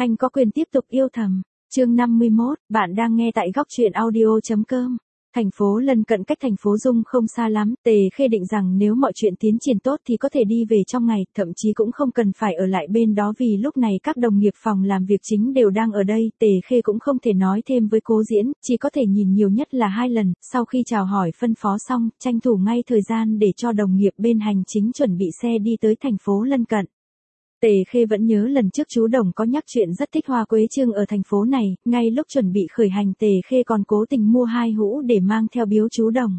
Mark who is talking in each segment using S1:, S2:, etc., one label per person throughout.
S1: Anh có quyền tiếp tục yêu thầm. Chương 51, bạn đang nghe tại góc truyện audio.com. Thành phố lân cận cách thành phố Dung không xa lắm, Tề Khê định rằng nếu mọi chuyện tiến triển tốt thì có thể đi về trong ngày, thậm chí cũng không cần phải ở lại bên đó vì lúc này các đồng nghiệp phòng làm việc chính đều đang ở đây. Tề Khê cũng không thể nói thêm với Cố Diễn, chỉ có thể nhìn nhiều nhất là 2 lần, sau khi chào hỏi phân phó xong, tranh thủ ngay thời gian để cho đồng nghiệp bên hành chính chuẩn bị xe đi tới thành phố lân cận. Tề Khê vẫn nhớ lần trước chú Đồng có nhắc chuyện rất thích hoa quế trương ở thành phố này, ngay lúc chuẩn bị khởi hành Tề Khê còn cố tình mua 2 hũ để mang theo biếu chú Đồng.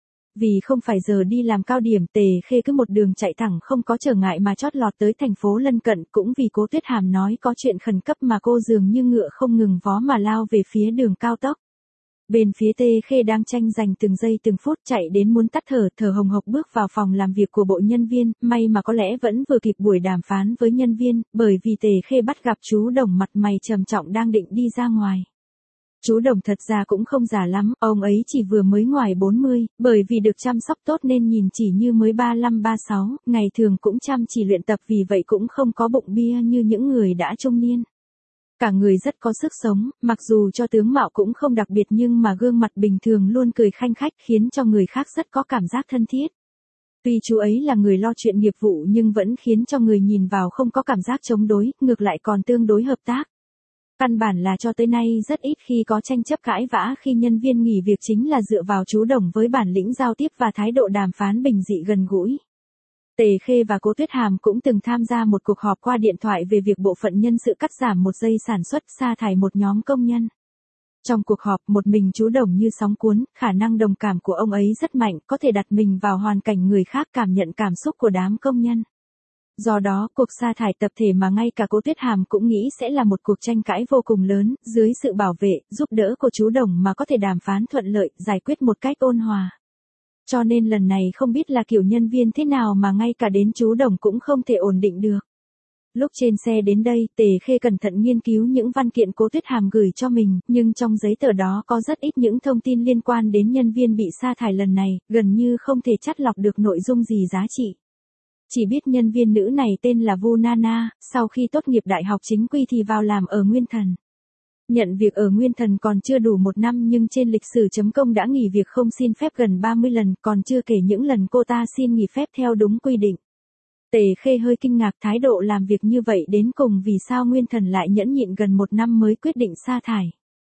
S1: Vì không phải giờ đi làm cao điểm, Tề Khê cứ một đường chạy thẳng không có trở ngại mà chót lọt tới thành phố lân cận, cũng vì Cố Tuyết Hàm nói có chuyện khẩn cấp mà cô dường như ngựa không ngừng vó mà lao về phía đường cao tốc. Bên phía Tề Khê đang tranh giành từng giây từng phút, chạy đến muốn tắt thở hồng hộc bước vào phòng làm việc của bộ nhân viên, may mà có lẽ vẫn vừa kịp buổi đàm phán với nhân viên, bởi vì Tề Khê bắt gặp chú Đồng mặt mày trầm trọng đang định đi ra ngoài. Chú Đồng thật ra cũng không già lắm, ông ấy chỉ vừa mới ngoài 40, bởi vì được chăm sóc tốt nên nhìn chỉ như mới 35-36, ngày thường cũng chăm chỉ luyện tập vì vậy cũng không có bụng bia như những người đã trung niên. Cả người rất có sức sống, mặc dù cho tướng mạo cũng không đặc biệt nhưng mà gương mặt bình thường luôn cười khanh khách khiến cho người khác rất có cảm giác thân thiết. Tuy chú ấy là người lo chuyện nghiệp vụ nhưng vẫn khiến cho người nhìn vào không có cảm giác chống đối, ngược lại còn tương đối hợp tác. Căn bản là cho tới nay rất ít khi có tranh chấp cãi vã khi nhân viên nghỉ việc chính là dựa vào chú Đồng với bản lĩnh giao tiếp và thái độ đàm phán bình dị gần gũi. Tề Khê và Cố Tuyết Hàm cũng từng tham gia một cuộc họp qua điện thoại về việc bộ phận nhân sự cắt giảm 1 giây sản xuất sa thải một nhóm công nhân. Trong cuộc họp, một mình chú Đồng như sóng cuốn, khả năng đồng cảm của ông ấy rất mạnh, có thể đặt mình vào hoàn cảnh người khác cảm nhận cảm xúc của đám công nhân. Do đó, cuộc sa thải tập thể mà ngay cả Cố Tuyết Hàm cũng nghĩ sẽ là một cuộc tranh cãi vô cùng lớn, dưới sự bảo vệ, giúp đỡ của chú Đồng mà có thể đàm phán thuận lợi, giải quyết một cách ôn hòa. Cho nên lần này không biết là kiểu nhân viên thế nào mà ngay cả đến chú Đồng cũng không thể ổn định được. Lúc trên xe đến đây, Tề Khê cẩn thận nghiên cứu những văn kiện Cố Tuyết Hàm gửi cho mình, nhưng trong giấy tờ đó có rất ít những thông tin liên quan đến nhân viên bị sa thải lần này, gần như không thể chắt lọc được nội dung gì giá trị. Chỉ biết nhân viên nữ này tên là Vu Nana, sau khi tốt nghiệp đại học chính quy thì vào làm ở Nguyên Thần. Nhận việc ở Nguyên Thần còn chưa đủ 1 năm nhưng trên lịch sử.com đã nghỉ việc không xin phép gần 30 lần, còn chưa kể những lần cô ta xin nghỉ phép theo đúng quy định. Tề Khê hơi kinh ngạc thái độ làm việc như vậy đến cùng vì sao Nguyên Thần lại nhẫn nhịn gần 1 năm mới quyết định sa thải.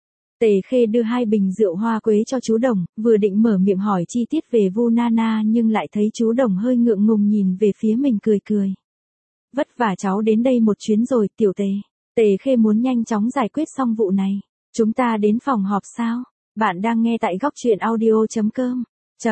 S1: Tề Khê đưa 2 bình rượu hoa quế cho chú Đồng, vừa định mở miệng hỏi chi tiết về Vu Nana nhưng lại thấy chú Đồng hơi ngượng ngùng nhìn về phía mình cười cười. Vất vả cháu đến đây một chuyến rồi, tiểu Tề. Tề Khê muốn nhanh chóng giải quyết xong vụ này. Chúng ta đến phòng họp sao? Bạn đang nghe tại góc truyện audio.com.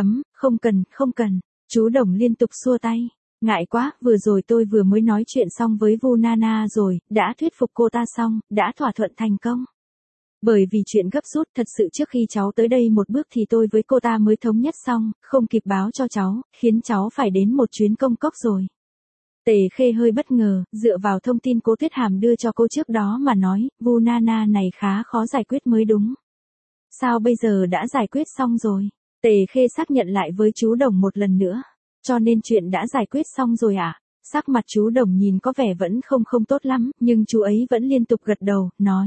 S1: Không cần. Chú Đồng liên tục xua tay. Ngại quá, vừa rồi tôi vừa mới nói chuyện xong với Vu Nana rồi, đã thuyết phục cô ta xong, đã thỏa thuận thành công. Bởi vì chuyện gấp rút thật sự trước khi cháu tới đây một bước thì tôi với cô ta mới thống nhất xong, không kịp báo cho cháu, khiến cháu phải đến một chuyến công cốc rồi. Tề Khê hơi bất ngờ, dựa vào thông tin Cố Tuyết Hàm đưa cho cô trước đó mà nói, Vu Nana này khá khó giải quyết mới đúng. Sao bây giờ đã giải quyết xong rồi? Tề Khê xác nhận lại với chú Đồng một lần nữa. Cho nên chuyện đã giải quyết xong rồi à? Sắc mặt chú Đồng nhìn có vẻ vẫn không tốt lắm, nhưng chú ấy vẫn liên tục gật đầu, nói.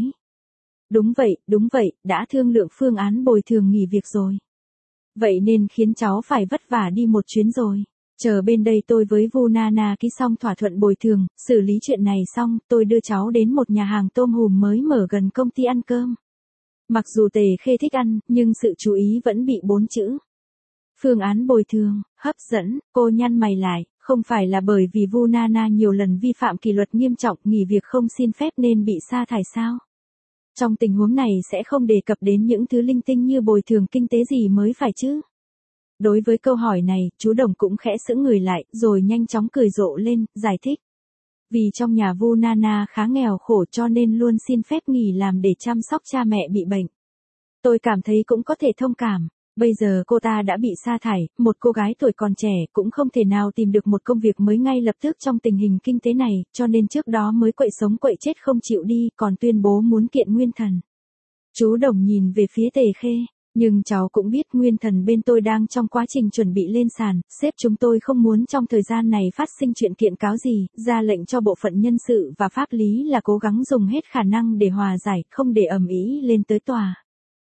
S1: Đúng vậy, đã thương lượng phương án bồi thường nghỉ việc rồi. Vậy nên khiến cháu phải vất vả đi một chuyến rồi. Chờ bên đây tôi với Vu Nana ký xong thỏa thuận bồi thường, xử lý chuyện này xong, tôi đưa cháu đến một nhà hàng tôm hùm mới mở gần công ty ăn cơm. Mặc dù Tề Khê thích ăn, nhưng sự chú ý vẫn bị 4 chữ. Phương án bồi thường, hấp dẫn, cô nhăn mày lại, không phải là bởi vì Vu Nana nhiều lần vi phạm kỷ luật nghiêm trọng nghỉ việc không xin phép nên bị sa thải sao? Trong tình huống này sẽ không đề cập đến những thứ linh tinh như bồi thường kinh tế gì mới phải chứ? Đối với câu hỏi này, chú Đồng cũng khẽ sững người lại, rồi nhanh chóng cười rộ lên, giải thích. Vì trong nhà Vu Nana khá nghèo khổ cho nên luôn xin phép nghỉ làm để chăm sóc cha mẹ bị bệnh. Tôi cảm thấy cũng có thể thông cảm. Bây giờ cô ta đã bị sa thải, một cô gái tuổi còn trẻ cũng không thể nào tìm được một công việc mới ngay lập tức trong tình hình kinh tế này, cho nên trước đó mới quậy sống quậy chết không chịu đi, còn tuyên bố muốn kiện Nguyên Thần. Chú Đồng nhìn về phía Tề Khê. Nhưng cháu cũng biết Nguyên Thần bên tôi đang trong quá trình chuẩn bị lên sàn, sếp chúng tôi không muốn trong thời gian này phát sinh chuyện kiện cáo gì, ra lệnh cho bộ phận nhân sự và pháp lý là cố gắng dùng hết khả năng để hòa giải, không để ầm ĩ lên tới tòa.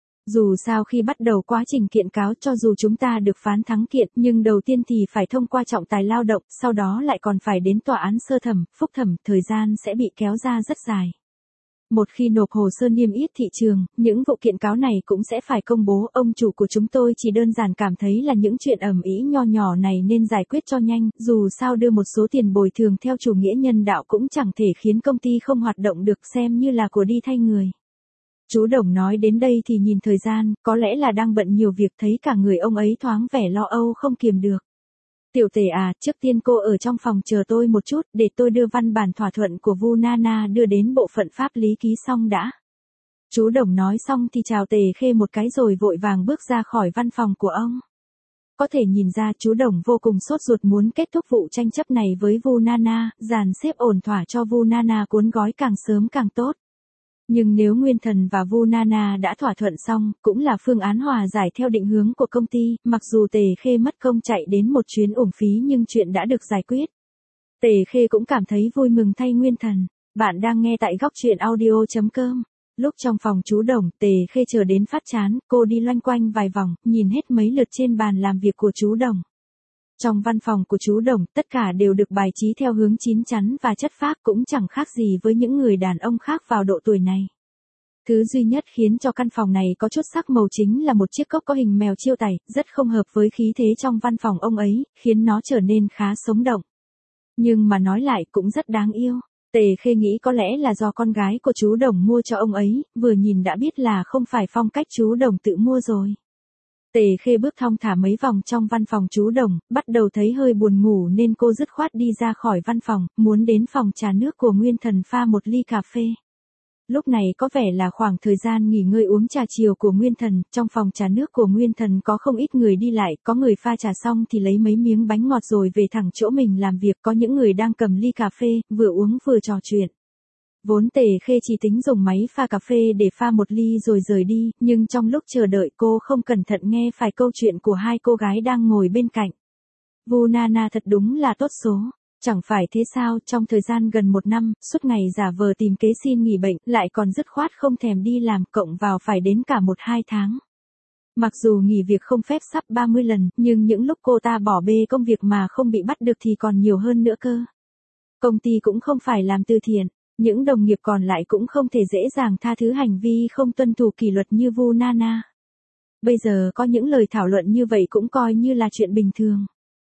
S1: Dù sao khi bắt đầu quá trình kiện cáo cho dù chúng ta được phán thắng kiện nhưng đầu tiên thì phải thông qua trọng tài lao động, sau đó lại còn phải đến tòa án sơ thẩm, phúc thẩm, thời gian sẽ bị kéo ra rất dài. Một khi nộp hồ sơ niêm yết thị trường, những vụ kiện cáo này cũng sẽ phải công bố. Ông chủ của chúng tôi chỉ đơn giản cảm thấy là những chuyện ầm ĩ nho nhỏ này nên giải quyết cho nhanh, dù sao đưa một số tiền bồi thường theo chủ nghĩa nhân đạo cũng chẳng thể khiến công ty không hoạt động được, xem như là của đi thay người. Chú Đồng nói đến đây thì nhìn thời gian, có lẽ là đang bận nhiều việc, thấy cả người ông ấy thoáng vẻ lo âu không kiềm được. Tiểu Tề à, trước tiên cô ở trong phòng chờ tôi một chút, để tôi đưa văn bản thỏa thuận của Vu Nana đưa đến bộ phận pháp lý ký xong đã. Chú Đồng nói xong thì chào Tề Khê một cái rồi vội vàng bước ra khỏi văn phòng của ông. Có thể nhìn ra chú Đồng vô cùng sốt ruột muốn kết thúc vụ tranh chấp này với Vu Nana, dàn xếp ổn thỏa cho Vu Nana cuốn gói càng sớm càng tốt. Nhưng nếu Nguyên Thần và Vu Nana đã thỏa thuận xong, cũng là phương án hòa giải theo định hướng của công ty, mặc dù Tề Khê mất công chạy đến một chuyến uổng phí nhưng chuyện đã được giải quyết. Tề Khê cũng cảm thấy vui mừng thay Nguyên Thần. Bạn đang nghe tại góc truyện audio.com. Lúc trong phòng chú Đồng, Tề Khê chờ đến phát chán, cô đi loanh quanh vài vòng, nhìn hết mấy lượt trên bàn làm việc của chú Đồng. Trong văn phòng của chú Đồng, tất cả đều được bài trí theo hướng chín chắn và chất phác, cũng chẳng khác gì với những người đàn ông khác vào độ tuổi này. Thứ duy nhất khiến cho căn phòng này có chút sắc màu chính là một chiếc cốc có hình mèo chiêu tẩy, rất không hợp với khí thế trong văn phòng ông ấy, khiến nó trở nên khá sống động. Nhưng mà nói lại cũng rất đáng yêu. Tề Khê nghĩ có lẽ là do con gái của chú Đồng mua cho ông ấy, vừa nhìn đã biết là không phải phong cách chú Đồng tự mua rồi. Tề Khê bước thong thả mấy vòng trong văn phòng chú Đồng, bắt đầu thấy hơi buồn ngủ nên cô dứt khoát đi ra khỏi văn phòng, muốn đến phòng trà nước của Nguyên Thần pha một ly cà phê. Lúc này có vẻ là khoảng thời gian nghỉ ngơi uống trà chiều của Nguyên Thần, trong phòng trà nước của Nguyên Thần có không ít người đi lại, có người pha trà xong thì lấy mấy miếng bánh ngọt rồi về thẳng chỗ mình làm việc, có những người đang cầm ly cà phê, vừa uống vừa trò chuyện. Vốn Tề Khê chỉ tính dùng máy pha cà phê để pha một ly rồi rời đi, nhưng trong lúc chờ đợi cô không cẩn thận nghe phải câu chuyện của hai cô gái đang ngồi bên cạnh. Vu Nana thật đúng là tốt số. Chẳng phải thế sao, trong thời gian gần 1 năm, suốt ngày giả vờ tìm kế xin nghỉ bệnh, lại còn dứt khoát không thèm đi làm, cộng vào phải đến cả 1-2 tháng. Mặc dù nghỉ việc không phép sắp 30 lần, nhưng những lúc cô ta bỏ bê công việc mà không bị bắt được thì còn nhiều hơn nữa cơ. Công ty cũng không phải làm từ thiện, những đồng nghiệp còn lại cũng không thể dễ dàng tha thứ hành vi không tuân thủ kỷ luật như Vu Nana. Bây giờ có những lời thảo luận như vậy cũng coi như là chuyện bình thường.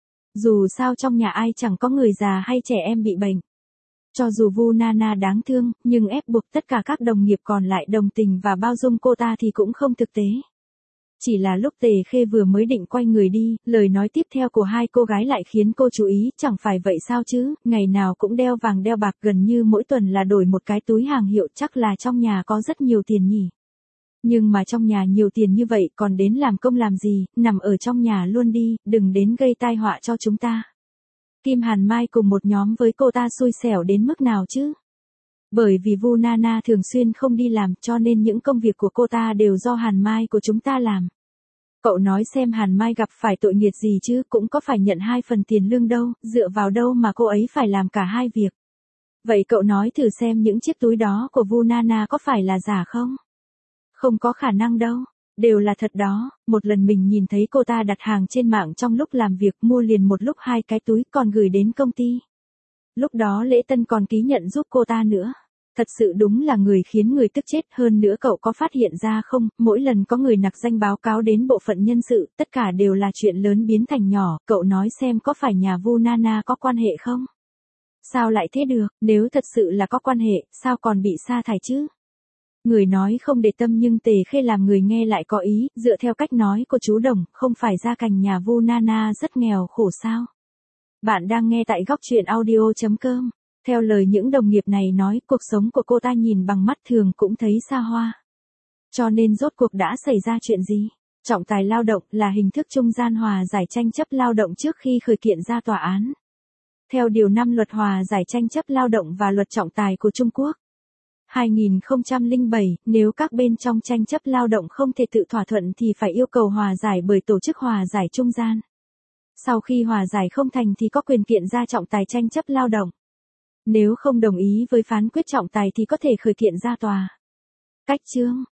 S1: Dù sao trong nhà ai chẳng có người già hay trẻ em bị bệnh. Cho dù Vu Nana đáng thương, nhưng ép buộc tất cả các đồng nghiệp còn lại đồng tình và bao dung cô ta thì cũng không thực tế. Chỉ là lúc Tề Khê vừa mới định quay người đi, lời nói tiếp theo của hai cô gái lại khiến cô chú ý, chẳng phải vậy sao chứ, ngày nào cũng đeo vàng đeo bạc, gần như mỗi tuần là đổi một cái túi hàng hiệu, chắc là trong nhà có rất nhiều tiền nhỉ. Nhưng mà trong nhà nhiều tiền như vậy còn đến làm công làm gì, nằm ở trong nhà luôn đi, đừng đến gây tai họa cho chúng ta. Kim Hàn Mai cùng một nhóm với cô ta xui xẻo đến mức nào chứ? Bởi vì Vu Nana thường xuyên không đi làm cho nên những công việc của cô ta đều do Hàn Mai của chúng ta làm. Cậu nói xem Hàn Mai gặp phải tội nghiệp gì chứ, cũng có phải nhận 2 phần tiền lương đâu, dựa vào đâu mà cô ấy phải làm cả 2 việc. Vậy cậu nói thử xem những chiếc túi đó của Vu Nana có phải là giả không? Không có khả năng đâu, đều là thật đó. Một lần mình nhìn thấy cô ta đặt hàng trên mạng trong lúc làm việc, mua liền một lúc 2 cái túi còn gửi đến công ty. Lúc đó Lễ Tân còn ký nhận giúp cô ta nữa. Thật sự đúng là người khiến người tức chết. Hơn nữa cậu có phát hiện ra không, mỗi lần có người nặc danh báo cáo đến bộ phận nhân sự, tất cả đều là chuyện lớn biến thành nhỏ. Cậu nói xem có phải nhà Vu Nana có quan hệ không? Sao lại thế được, nếu thật sự là có quan hệ, sao còn bị sa thải chứ? Người nói không để tâm nhưng Tề Khê làm người nghe lại có ý, dựa theo cách nói của chú Đồng, không phải gia cảnh nhà Vu Nana rất nghèo khổ sao? Bạn đang nghe tại góc truyện audio.com. Theo lời những đồng nghiệp này nói, cuộc sống của cô ta nhìn bằng mắt thường cũng thấy xa hoa. Cho nên rốt cuộc đã xảy ra chuyện gì? Trọng tài lao động là hình thức trung gian hòa giải tranh chấp lao động trước khi khởi kiện ra tòa án. Theo Điều 5 Luật Hòa giải tranh chấp lao động và Luật trọng tài của Trung Quốc. 2007, nếu các bên trong tranh chấp lao động không thể tự thỏa thuận thì phải yêu cầu hòa giải bởi tổ chức hòa giải trung gian. Sau khi hòa giải không thành thì có quyền kiện ra trọng tài tranh chấp lao động. Nếu không đồng ý với phán quyết trọng tài thì có thể khởi kiện ra tòa. Cách chương